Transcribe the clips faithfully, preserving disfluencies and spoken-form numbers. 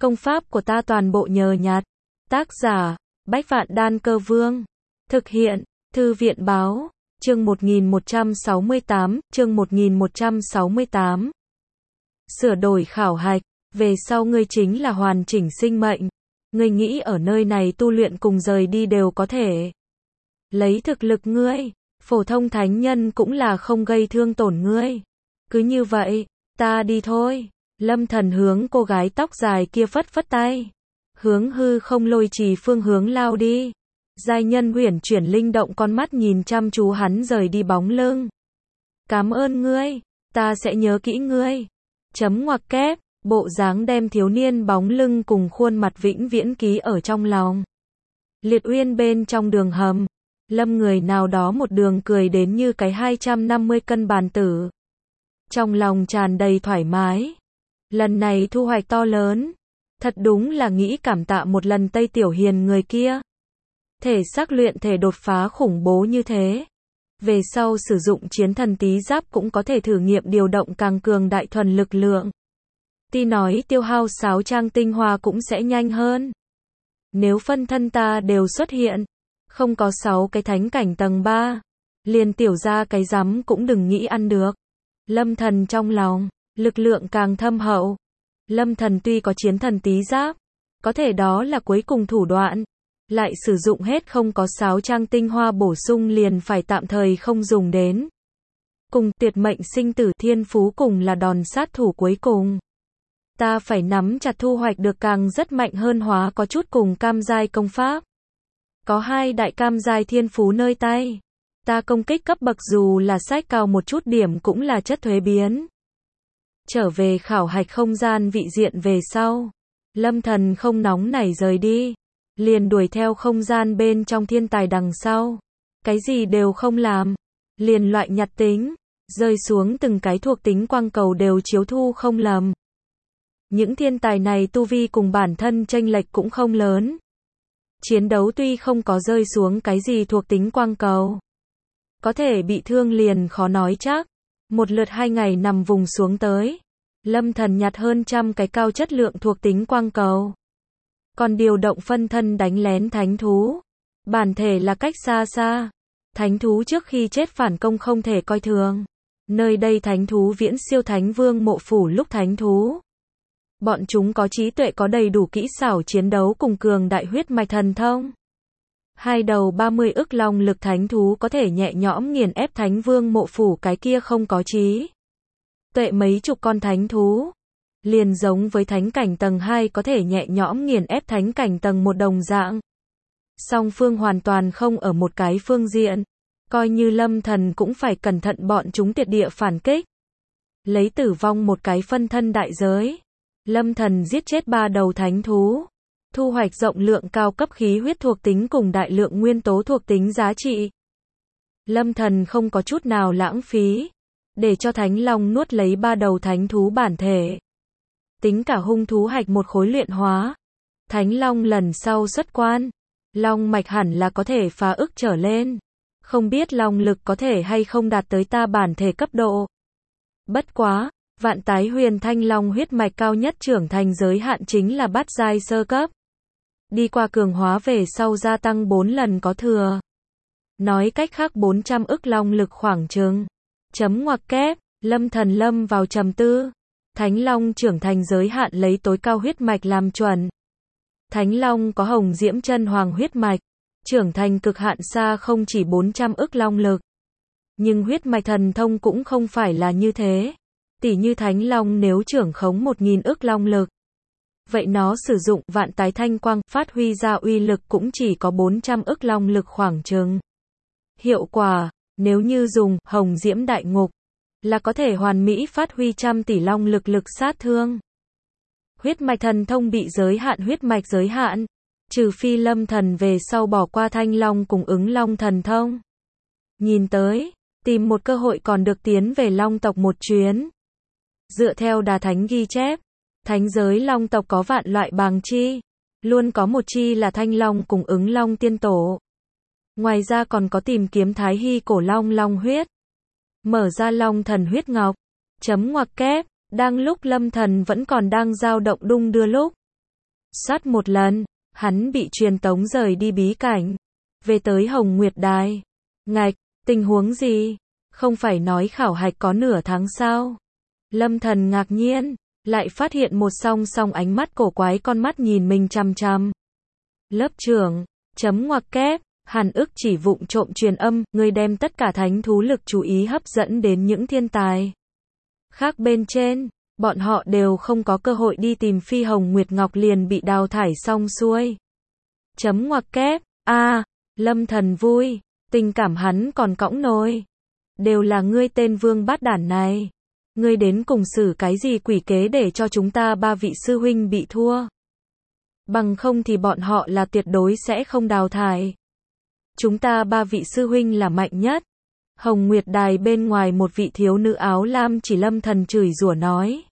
Công pháp của ta toàn bộ nhờ nhặt. Tác giả, Bách Vạn Đan Cơ Vương. Thực hiện, Thư viện Báo. Chương một nghìn một trăm sáu mươi tám, chương một nghìn một trăm sáu mươi tám. Sửa đổi khảo hạch, về sau ngươi chính là hoàn chỉnh sinh mệnh. Ngươi nghĩ ở nơi này tu luyện cùng rời đi đều có thể. Lấy thực lực ngươi, phổ thông thánh nhân cũng là không gây thương tổn ngươi. Cứ như vậy, ta đi thôi. Lâm Thần hướng cô gái tóc dài kia phất phất tay. Hướng hư không lôi trì phương hướng lao đi. Giai nhân uyển chuyển linh động con mắt nhìn chăm chú hắn rời đi bóng lưng. Cảm ơn ngươi, ta sẽ nhớ kỹ ngươi. Chấm ngoặc kép, bộ dáng đem thiếu niên bóng lưng cùng khuôn mặt vĩnh viễn ký ở trong lòng. Liệt Uyên bên trong đường hầm, Lâm người nào đó một đường cười đến như cái hai trăm năm mươi cân bàn tử. Trong lòng tràn đầy thoải mái. Lần này thu hoạch to lớn. Thật đúng là nghĩ cảm tạ một lần Tây Tiểu Hiền người kia. Thể xác luyện thể đột phá khủng bố như thế. Về sau sử dụng chiến thần tí giáp cũng có thể thử nghiệm điều động càng cường đại thuần lực lượng. Ti nói tiêu hao sáo trang tinh hoa cũng sẽ nhanh hơn. Nếu phân thân ta đều xuất hiện, không có sáu cái thánh cảnh tầng ba, liền tiểu ra cái rắm cũng đừng nghĩ ăn được. Lâm Thần trong lòng, lực lượng càng thâm hậu. Lâm Thần tuy có chiến thần tí giáp, có thể đó là cuối cùng thủ đoạn. Lại sử dụng hết không có sáo trang tinh hoa bổ sung liền phải tạm thời không dùng đến. Cùng tuyệt mệnh sinh tử thiên phú cùng là đòn sát thủ cuối cùng. Ta phải nắm chặt thu hoạch được càng rất mạnh hơn hóa có chút cùng cam giai công pháp. Có hai đại cam giai thiên phú nơi tay. Ta công kích cấp bậc dù là sách cao một chút điểm cũng là chất thuế biến. Trở về khảo hạch không gian vị diện về sau. Lâm Thần không nóng nảy rời đi. Liền đuổi theo không gian bên trong thiên tài đằng sau. Cái gì đều không làm. Liền loại nhặt tính. Rơi xuống từng cái thuộc tính quang cầu đều chiếu thu không lầm. Những thiên tài này tu vi cùng bản thân chênh lệch cũng không lớn. Chiến đấu tuy không có rơi xuống cái gì thuộc tính quang cầu. Có thể bị thương liền khó nói chắc. Một lượt hai ngày nằm vùng xuống tới. Lâm Thần nhặt hơn trăm cái cao chất lượng thuộc tính quang cầu. Còn điều động phân thân đánh lén thánh thú. Bản thể là cách xa xa. Thánh thú trước khi chết phản công không thể coi thường. Nơi đây thánh thú viễn siêu thánh vương mộ phủ lúc thánh thú. Bọn chúng có trí tuệ có đầy đủ kỹ xảo chiến đấu cùng cường đại huyết mạch thần thông. Hai đầu ba mươi ức long lực thánh thú có thể nhẹ nhõm nghiền ép thánh vương mộ phủ cái kia không có trí tuệ mấy chục con thánh thú. Liền giống với thánh cảnh tầng hai có thể nhẹ nhõm nghiền ép thánh cảnh tầng một đồng dạng. Song phương hoàn toàn không ở một cái phương diện. Coi như Lâm Thần cũng phải cẩn thận bọn chúng tuyệt địa phản kích. Lấy tử vong một cái phân thân đại giới. Lâm Thần giết chết ba đầu thánh thú. Thu hoạch rộng lượng cao cấp khí huyết thuộc tính cùng đại lượng nguyên tố thuộc tính giá trị. Lâm Thần không có chút nào lãng phí. Để cho Thánh Long nuốt lấy ba đầu thánh thú bản thể. Tính cả hung thú hạch một khối luyện hóa. Thánh Long lần sau xuất quan. Long mạch hẳn là có thể phá ức trở lên. Không biết long lực có thể hay không đạt tới ta bản thể cấp độ. Bất quá, vạn tái huyền thanh long huyết mạch cao nhất trưởng thành giới hạn chính là bát giai sơ cấp. Đi qua cường hóa về sau gia tăng bốn lần có thừa. Nói cách khác bốn trăm ức long lực khoảng chừng. Chấm ngoặc kép, Lâm Thần lâm vào trầm tư. Thánh Long trưởng thành giới hạn lấy tối cao huyết mạch làm chuẩn. Thánh Long có hồng diễm chân hoàng huyết mạch. Trưởng thành cực hạn xa không chỉ bốn trăm ức long lực. Nhưng huyết mạch thần thông cũng không phải là như thế. Tỷ như Thánh Long nếu trưởng khống một nghìn ức long lực. Vậy nó sử dụng vạn tái thanh quang phát huy ra uy lực cũng chỉ có bốn trăm ức long lực khoảng chừng. Hiệu quả, nếu như dùng hồng diễm đại ngục, là có thể hoàn mỹ phát huy trăm tỷ long lực lực sát thương. Huyết mạch thần thông bị giới hạn huyết mạch giới hạn. Trừ phi Lâm Thần về sau bỏ qua thanh long cùng ứng long thần thông. Nhìn tới, tìm một cơ hội còn được tiến về long tộc một chuyến. Dựa theo Đà Thánh ghi chép, thánh giới long tộc có vạn loại bàng chi. Luôn có một chi là thanh long cùng ứng long tiên tổ. Ngoài ra còn có tìm kiếm thái hy cổ long long huyết. Mở ra long thần huyết ngọc. Chấm ngoặc kép, đang lúc Lâm Thần vẫn còn đang dao động đung đưa lúc. Soát một lần, hắn bị truyền tống rời đi bí cảnh. Về tới Hồng Nguyệt Đài. Ngạch, tình huống gì? Không phải nói khảo hạch có nửa tháng sao? Lâm Thần ngạc nhiên, lại phát hiện một song song ánh mắt cổ quái con mắt nhìn mình chằm chằm. Lớp trưởng, chấm ngoặc kép, Hàn Ức chỉ vụng trộm truyền âm, ngươi đem tất cả thánh thú lực chú ý hấp dẫn đến những thiên tài khác bên trên, bọn họ đều không có cơ hội đi tìm Phi Hồng Nguyệt Ngọc liền bị đào thải xong xuôi. Chấm ngoặc kép, a, à, Lâm Thần vui, tình cảm hắn còn cõng nồi. Đều là ngươi tên vương bát đản này. Ngươi đến cùng xử cái gì quỷ kế để cho chúng ta ba vị sư huynh bị thua. Bằng không thì bọn họ là tuyệt đối sẽ không đào thải. Chúng ta ba vị sư huynh là mạnh nhất. Hồng Nguyệt Đài bên ngoài một vị thiếu nữ áo lam chỉ Lâm Thần chửi rủa nói.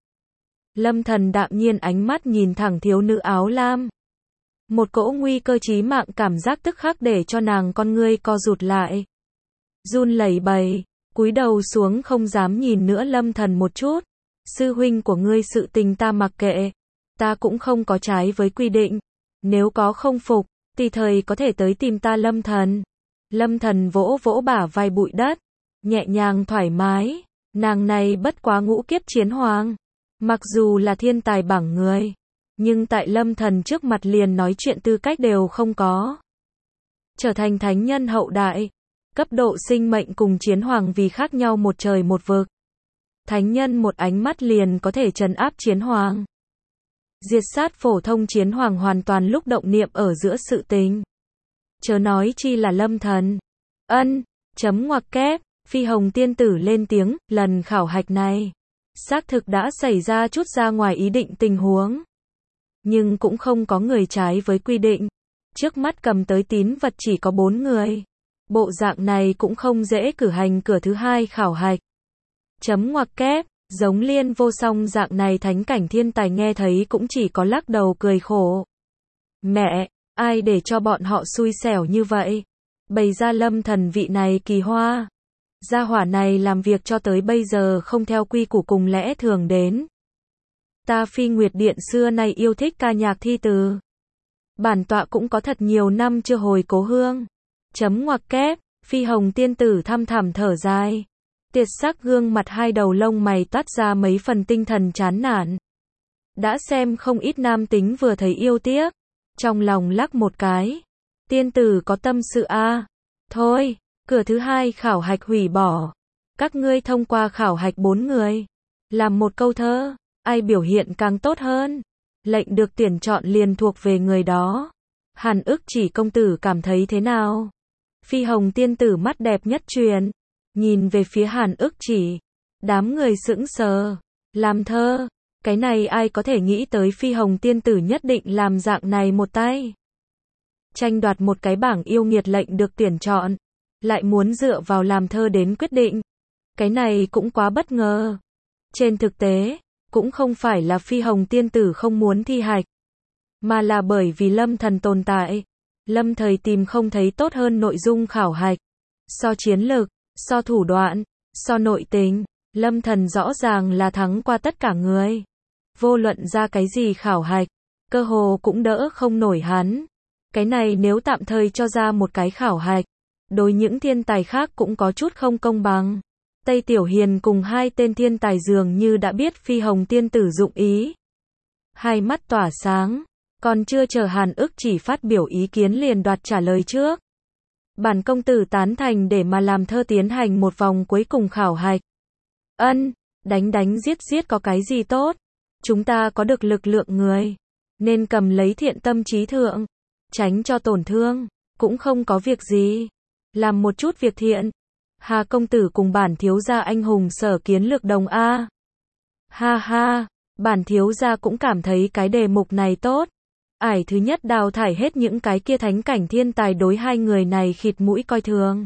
Lâm Thần đạm nhiên ánh mắt nhìn thẳng thiếu nữ áo lam. Một cỗ nguy cơ chí mạng cảm giác tức khắc để cho nàng con ngươi co rụt lại. Run lẩy bẩy, cúi đầu xuống không dám nhìn nữa Lâm Thần một chút. Sư huynh của ngươi sự tình ta mặc kệ. Ta cũng không có trái với quy định. Nếu có không phục, tùy thời có thể tới tìm ta Lâm Thần. Lâm Thần vỗ vỗ bả vai bụi đất. Nhẹ nhàng thoải mái. Nàng này bất quá ngũ kiếp chiến hoàng. Mặc dù là thiên tài bảng người. Nhưng tại Lâm Thần trước mặt liền nói chuyện tư cách đều không có. Trở thành thánh nhân hậu đại. Cấp độ sinh mệnh cùng chiến hoàng vì khác nhau một trời một vực. Thánh nhân một ánh mắt liền có thể trấn áp chiến hoàng. Diệt sát phổ thông chiến hoàng hoàn toàn lúc động niệm ở giữa sự tình. Chớ nói chi là Lâm Thần. Ân, chấm ngoặc kép, Phi Hồng tiên tử lên tiếng, lần khảo hạch này. Xác thực đã xảy ra chút ra ngoài ý định tình huống. Nhưng cũng không có người trái với quy định. Trước mắt cầm tới tín vật chỉ có bốn người. Bộ dạng này cũng không dễ cử hành cửa thứ hai khảo hạch. Chấm ngoặc kép, giống Liên Vô Song dạng này thánh cảnh thiên tài nghe thấy cũng chỉ có lắc đầu cười khổ. Mẹ, ai để cho bọn họ xui xẻo như vậy? Bày ra Lâm Thần vị này kỳ hoa. Gia hỏa này làm việc cho tới bây giờ không theo quy củ cùng lẽ thường đến. Ta Phi Nguyệt Điện xưa nay yêu thích ca nhạc thi từ. Bản tọa cũng có thật nhiều năm chưa hồi cố hương. Chấm ngoặc kép, Phi Hồng tiên tử thăm thẳm thở dài. Tiệt sắc gương mặt hai đầu lông mày toát ra mấy phần tinh thần chán nản. Đã xem không ít nam tính vừa thấy yêu tiếc. Trong lòng lắc một cái. Tiên tử có tâm sự a à. Thôi, cửa thứ hai khảo hạch hủy bỏ. Các ngươi thông qua khảo hạch bốn người. Làm một câu thơ. Ai biểu hiện càng tốt hơn. Lệnh được tuyển chọn liền thuộc về người đó. Hàn Ức chỉ công tử cảm thấy thế nào? Phi Hồng tiên tử mắt đẹp nhất truyền. Nhìn về phía Hàn Ức chỉ. Đám người sững sờ. Làm thơ. Cái này ai có thể nghĩ tới Phi Hồng tiên tử nhất định làm dạng này một tay. Tranh đoạt một cái bảng yêu nghiệt lệnh được tuyển chọn. Lại muốn dựa vào làm thơ đến quyết định. Cái này cũng quá bất ngờ. Trên thực tế, cũng không phải là Phi Hồng tiên tử không muốn thi hạch. Mà là bởi vì Lâm Thần tồn tại. Lâm Thời tìm không thấy tốt hơn nội dung khảo hạch. So chiến lực, so thủ đoạn, so nội tình, Lâm Thần rõ ràng là thắng qua tất cả người. Vô luận ra cái gì khảo hạch, cơ hồ cũng đỡ không nổi hắn. Cái này nếu tạm thời cho ra một cái khảo hạch, đối những thiên tài khác cũng có chút không công bằng. Tây Tiểu Hiền cùng hai tên thiên tài dường như đã biết Phi Hồng tiên tử dụng ý. Hai mắt tỏa sáng, còn chưa chờ Hàn Ức chỉ phát biểu ý kiến liền đoạt trả lời trước. Bản công tử tán thành để mà làm thơ tiến hành một vòng cuối cùng khảo hạch. Ân, đánh đánh giết giết có cái gì tốt? Chúng ta có được lực lượng người, nên cầm lấy thiện tâm trí thượng, tránh cho tổn thương, cũng không có việc gì. Làm một chút việc thiện. Hà công tử cùng bản thiếu gia anh hùng sở kiến lược đồng A. Ha ha, bản thiếu gia cũng cảm thấy cái đề mục này tốt. Ải thứ nhất đào thải hết những cái kia thánh cảnh thiên tài đối hai người này khịt mũi coi thường.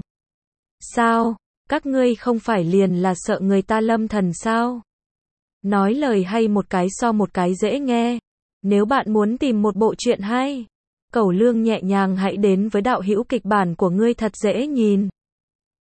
Sao, các ngươi không phải liền là sợ người ta Lâm Thần sao? Nói lời hay một cái so một cái dễ nghe. Nếu bạn muốn tìm một bộ truyện hay, Cẩu Lương nhẹ nhàng hãy đến với đạo hữu kịch bản của ngươi thật dễ nhìn.